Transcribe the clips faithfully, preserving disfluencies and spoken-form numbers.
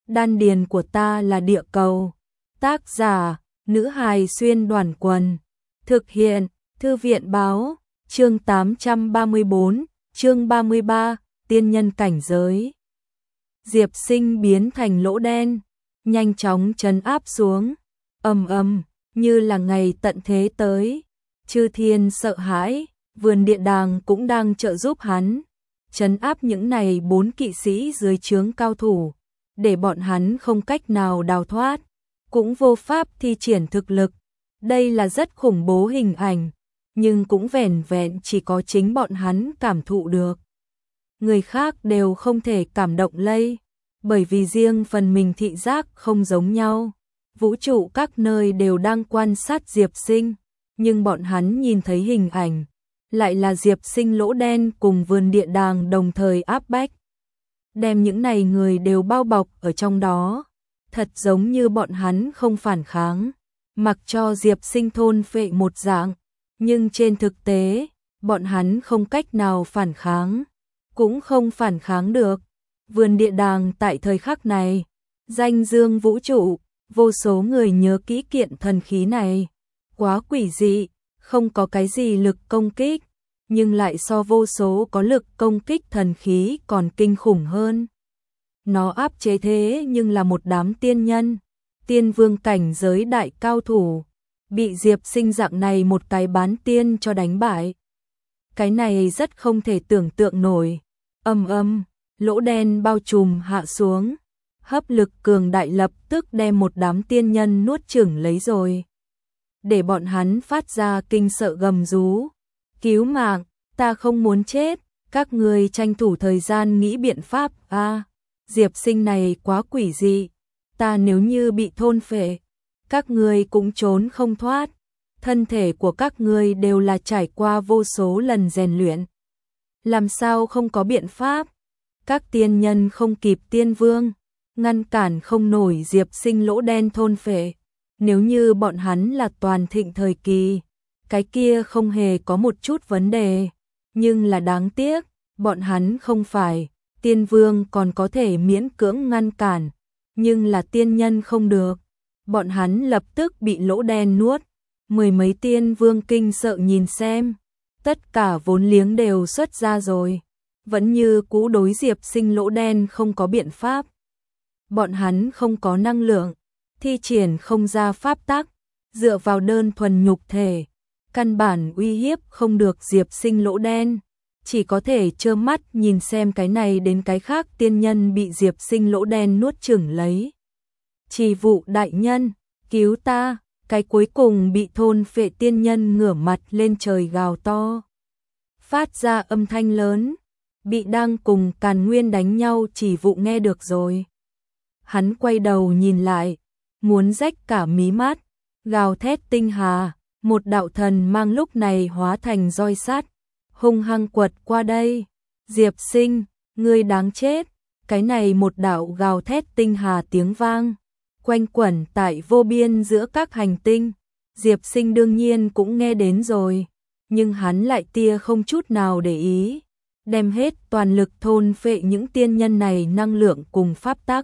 Đan điền của ta là địa cầu. Tác giả, nữ hài xuyên đoàn quần. Thực hiện, thư viện báo, chương tám trăm ba mươi tư, chương ba mươi ba, tiên nhân cảnh giới. Diệp Sinh biến thành lỗ đen, nhanh chóng trấn áp xuống, ầm ầm, như là ngày tận thế tới. Chư thiên sợ hãi, vườn địa đàng cũng đang trợ giúp hắn, trấn áp những này bốn kỵ sĩ dưới trướng cao thủ, để bọn hắn không cách nào đào thoát, cũng vô pháp thi triển thực lực. Đây là rất khủng bố hình ảnh, nhưng cũng vẻn vẹn chỉ có chính bọn hắn cảm thụ được. Người khác đều không thể cảm động lây, bởi vì riêng phần mình thị giác không giống nhau. Vũ trụ các nơi đều đang quan sát Diệp Sinh, nhưng bọn hắn nhìn thấy hình ảnh, lại là Diệp Sinh lỗ đen cùng vườn địa đàng đồng thời áp bách. Đem những này người đều bao bọc ở trong đó, thật giống như bọn hắn không phản kháng, mặc cho Diệp Sinh thôn phệ một dạng, nhưng trên thực tế, bọn hắn không cách nào phản kháng, cũng không phản kháng được. Vườn địa đàng tại thời khắc này, danh dương vũ trụ, vô số người nhớ kỹ kiện thần khí này, quá quỷ dị, không có cái gì lực công kích, nhưng lại so vô số có lực công kích thần khí còn kinh khủng hơn. Nó áp chế thế nhưng là một đám tiên nhân, tiên vương cảnh giới đại cao thủ, bị Diệp Sinh dạng này một cái bán tiên cho đánh bại. Cái này rất không thể tưởng tượng nổi. Âm âm, lỗ đen bao trùm hạ xuống, hấp lực cường đại lập tức đem một đám tiên nhân nuốt chửng lấy rồi. Để bọn hắn phát ra kinh sợ gầm rú, cứu mạng, ta không muốn chết, các người tranh thủ thời gian nghĩ biện pháp. A, à, Diệp Sinh này quá quỷ dị, ta nếu như bị thôn phệ, các người cũng trốn không thoát, thân thể của các người đều là trải qua vô số lần rèn luyện. Làm sao không có biện pháp? Các tiên nhân không kịp tiên vương, ngăn cản không nổi Diệp Sinh lỗ đen thôn phệ. Nếu như bọn hắn là toàn thịnh thời kỳ, cái kia không hề có một chút vấn đề. Nhưng là đáng tiếc, bọn hắn không phải, tiên vương còn có thể miễn cưỡng ngăn cản, nhưng là tiên nhân không được. Bọn hắn lập tức bị lỗ đen nuốt, mười mấy tiên vương kinh sợ nhìn xem, tất cả vốn liếng đều xuất ra rồi, vẫn như cũ đối Diệp Sinh lỗ đen không có biện pháp. Bọn hắn không có năng lượng, thi triển không ra pháp tắc, dựa vào đơn thuần nhục thể, căn bản uy hiếp không được Diệp Sinh lỗ đen, chỉ có thể trơ mắt nhìn xem cái này đến cái khác tiên nhân bị Diệp Sinh lỗ đen nuốt chửng lấy. Trì vụ đại nhân, cứu ta, cái cuối cùng bị thôn phệ tiên nhân ngửa mặt lên trời gào to, phát ra âm thanh lớn, bị đang cùng Càn Nguyên đánh nhau Trì vụ nghe được rồi. Hắn quay đầu nhìn lại, muốn rách cả mí mắt, gào thét tinh hà, một đạo thần mang lúc này hóa thành roi sắt, hung hăng quật qua đây. Diệp Sinh, ngươi đáng chết. Cái này một đạo gào thét tinh hà tiếng vang, quanh quẩn tại vô biên giữa các hành tinh. Diệp Sinh đương nhiên cũng nghe đến rồi, nhưng hắn lại tia không chút nào để ý, đem hết toàn lực thôn phệ những tiên nhân này năng lượng cùng pháp tắc.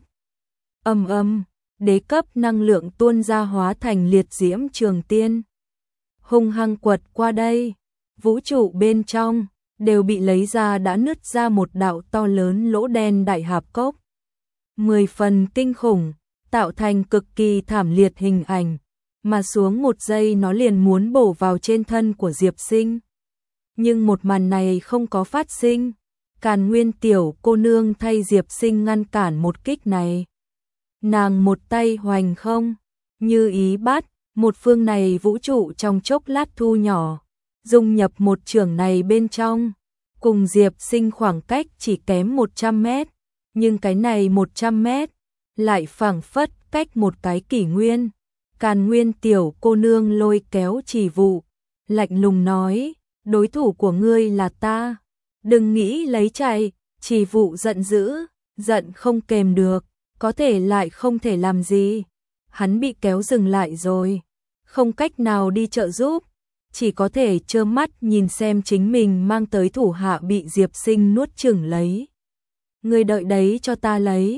Âm âm, đế cấp năng lượng tuôn ra hóa thành liệt diễm trường tiên, hung hăng quật qua đây. Vũ trụ bên trong đều bị lấy ra đã nứt ra một đạo to lớn lỗ đen đại hạp cốc, mười phần kinh khủng, tạo thành cực kỳ thảm liệt hình ảnh, mà xuống một giây nó liền muốn bổ vào trên thân của Diệp Sinh. Nhưng một màn này không có phát sinh, Càn Nguyên tiểu cô nương thay Diệp Sinh ngăn cản một kích này. Nàng một tay hoành không, như ý bắt, một phương này vũ trụ trong chốc lát thu nhỏ, dung nhập một trường này bên trong, cùng Diệp Sinh khoảng cách chỉ kém một trăm mét, nhưng cái này một trăm mét lại phảng phất cách một cái kỷ nguyên. Càn Nguyên tiểu cô nương lôi kéo Trì vụ, lạnh lùng nói, đối thủ của ngươi là ta, đừng nghĩ lấy chạy. Trì vụ giận dữ, giận không kềm được, có thể lại không thể làm gì. Hắn bị kéo dừng lại rồi, không cách nào đi trợ giúp, chỉ có thể trơ mắt nhìn xem chính mình mang tới thủ hạ bị Diệp Sinh nuốt chửng lấy. Ngươi đợi đấy cho ta lấy.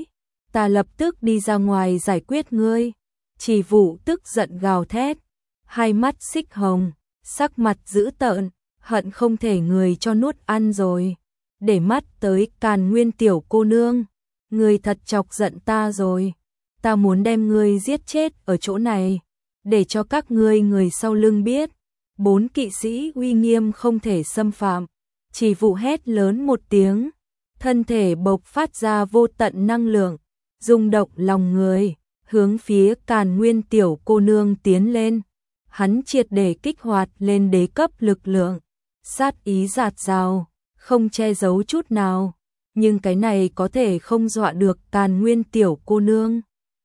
ta lập tức đi ra ngoài giải quyết ngươi. Chỉ Vũ tức giận gào thét, hai mắt xích hồng, sắc mặt dữ tợn, hận không thể người cho nuốt ăn rồi. Để mắt tới Càn Nguyên tiểu cô nương, ngươi thật chọc giận ta rồi. Ta muốn đem ngươi giết chết ở chỗ này, để cho các ngươi người sau lưng biết, bốn kỵ sĩ uy nghiêm không thể xâm phạm. Chỉ Vũ hét lớn một tiếng, thân thể bộc phát ra vô tận năng lượng, rung động lòng người, hướng phía Càn Nguyên tiểu cô nương tiến lên. Hắn triệt để kích hoạt lên đế cấp lực lượng, sát ý dạt dào, không che giấu chút nào, nhưng cái này có thể không dọa được Càn Nguyên tiểu cô nương.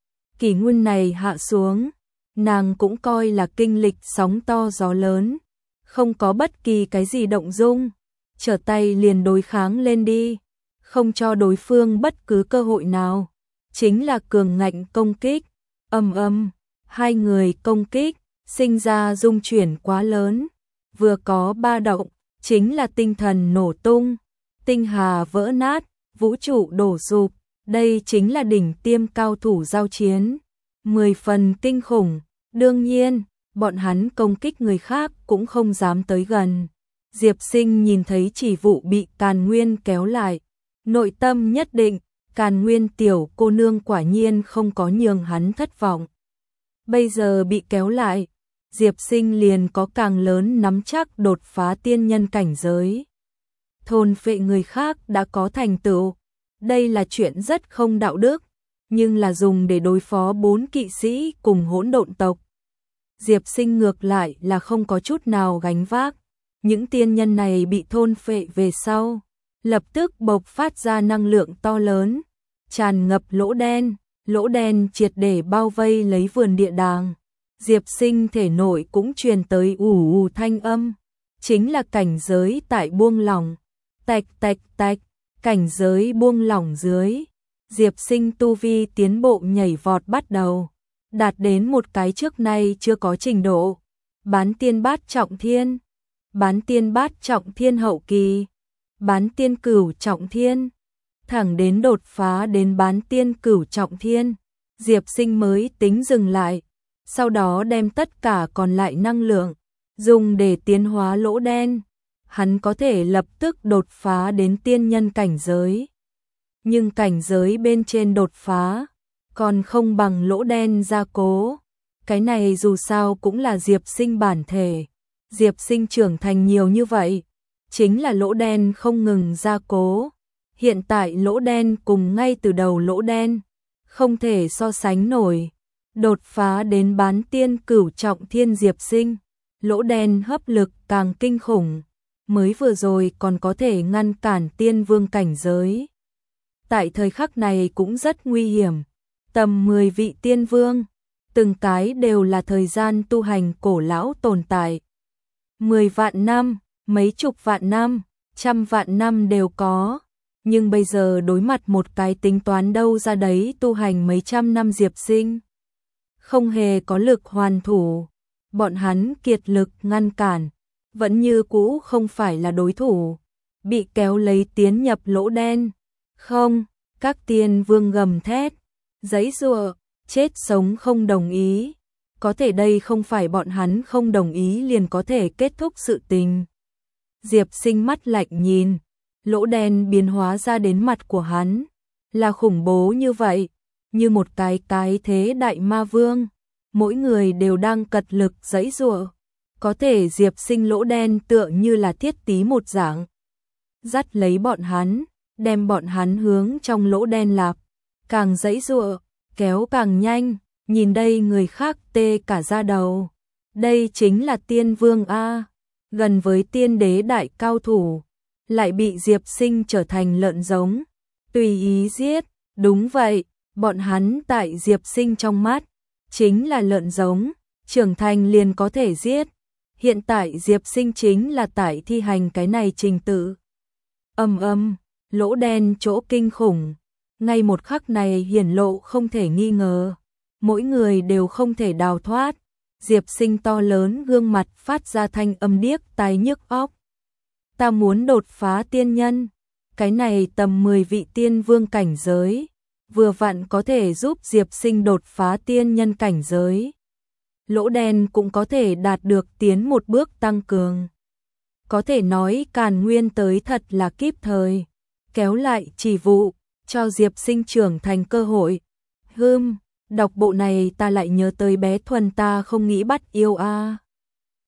Kỷ nguyên này hạ xuống, nàng cũng coi là kinh lịch sóng to gió lớn, không có bất kỳ cái gì động dung, trở tay liền đối kháng lên đi, không cho đối phương bất cứ cơ hội nào, chính là cường ngạnh công kích. Ầm ầm, hai người công kích, sinh ra rung chuyển quá lớn, vừa có ba động, chính là tinh thần nổ tung, tinh hà vỡ nát, vũ trụ đổ sụp, đây chính là đỉnh tiêm cao thủ giao chiến, mười phần kinh khủng. Đương nhiên, bọn hắn công kích người khác cũng không dám tới gần. Diệp Sinh nhìn thấy Chỉ Vũ bị Càn Nguyên kéo lại, nội tâm nhất định, Càn Nguyên tiểu cô nương quả nhiên không có nhường hắn thất vọng. Bây giờ bị kéo lại, Diệp Sinh liền có càng lớn nắm chắc đột phá tiên nhân cảnh giới. Thôn phệ người khác đã có thành tựu, đây là chuyện rất không đạo đức, nhưng là dùng để đối phó bốn kỵ sĩ cùng hỗn độn tộc. Diệp Sinh ngược lại là không có chút nào gánh vác, những tiên nhân này bị thôn phệ về sau, lập tức bộc phát ra năng lượng to lớn, tràn ngập lỗ đen, lỗ đen triệt để bao vây lấy vườn địa đàng. Diệp Sinh thể nội cũng truyền tới ù ù thanh âm, chính là cảnh giới tại buông lỏng, tạch tạch tạch, cảnh giới buông lỏng dưới. Diệp Sinh tu vi tiến bộ nhảy vọt bắt đầu, đạt đến một cái trước nay chưa có trình độ, bán tiên bát trọng thiên, bán tiên bát trọng thiên hậu kỳ, bán tiên cửu trọng thiên, thẳng đến đột phá đến bán tiên cửu trọng thiên, Diệp Sinh mới tính dừng lại, sau đó đem tất cả còn lại năng lượng dùng để tiến hóa lỗ đen, hắn có thể lập tức đột phá đến tiên nhân cảnh giới. Nhưng cảnh giới bên trên đột phá còn không bằng lỗ đen gia cố. Cái này dù sao cũng là Diệp Sinh bản thể. Diệp Sinh trưởng thành nhiều như vậy, chính là lỗ đen không ngừng gia cố. Hiện tại lỗ đen cùng ngay từ đầu lỗ đen, không thể so sánh nổi. Đột phá đến bán tiên cửu trọng thiên Diệp Sinh, lỗ đen hấp lực càng kinh khủng. Mới vừa rồi còn có thể ngăn cản tiên vương cảnh giới. Tại thời khắc này cũng rất nguy hiểm. Tầm mười vị tiên vương, từng cái đều là thời gian tu hành cổ lão tồn tại. Mười vạn năm, mấy chục vạn năm, trăm vạn năm đều có. Nhưng bây giờ đối mặt một cái tính toán đâu ra đấy tu hành mấy trăm năm Diệp Sinh, không hề có lực hoàn thủ. Bọn hắn kiệt lực ngăn cản, vẫn như cũ không phải là đối thủ. Bị kéo lấy tiến nhập lỗ đen. Không, các tiên vương gầm thét, giãy giụa, chết sống không đồng ý. Có thể đây không phải bọn hắn không đồng ý liền có thể kết thúc sự tình. Diệp Sinh mắt lạnh nhìn, lỗ đen biến hóa ra đến mặt của hắn, là khủng bố như vậy, như một cái cái thế đại ma vương, mỗi người đều đang cật lực giãy giụa. Có thể Diệp Sinh lỗ đen tựa như là thiết tí một dạng, dắt lấy bọn hắn, đem bọn hắn hướng trong lỗ đen lạp, càng giãy giụa, kéo càng nhanh, nhìn đây người khác tê cả da đầu. Đây chính là tiên vương a, gần với tiên đế đại cao thủ, lại bị Diệp Sinh trở thành lợn giống, tùy ý giết. Đúng vậy, bọn hắn tại Diệp Sinh trong mắt chính là lợn giống, trưởng thành liền có thể giết. Hiện tại Diệp Sinh chính là tại thi hành cái này trình tự. Ầm ầm, lỗ đen chỗ kinh khủng, ngay một khắc này hiển lộ không thể nghi ngờ, mỗi người đều không thể đào thoát. Diệp Sinh to lớn gương mặt phát ra thanh âm điếc tai nhức óc. Ta muốn đột phá tiên nhân, cái này tầm mười vị tiên vương cảnh giới, vừa vặn có thể giúp Diệp Sinh đột phá tiên nhân cảnh giới. Lỗ đen cũng có thể đạt được tiến một bước tăng cường. Có thể nói Càn Nguyên tới thật là kíp thời, kéo lại chỉ vụ, cho Diệp Sinh trưởng thành cơ hội. Hừm, đọc bộ này ta lại nhớ tới bé Thuần ta không nghĩ bắt yêu a. À.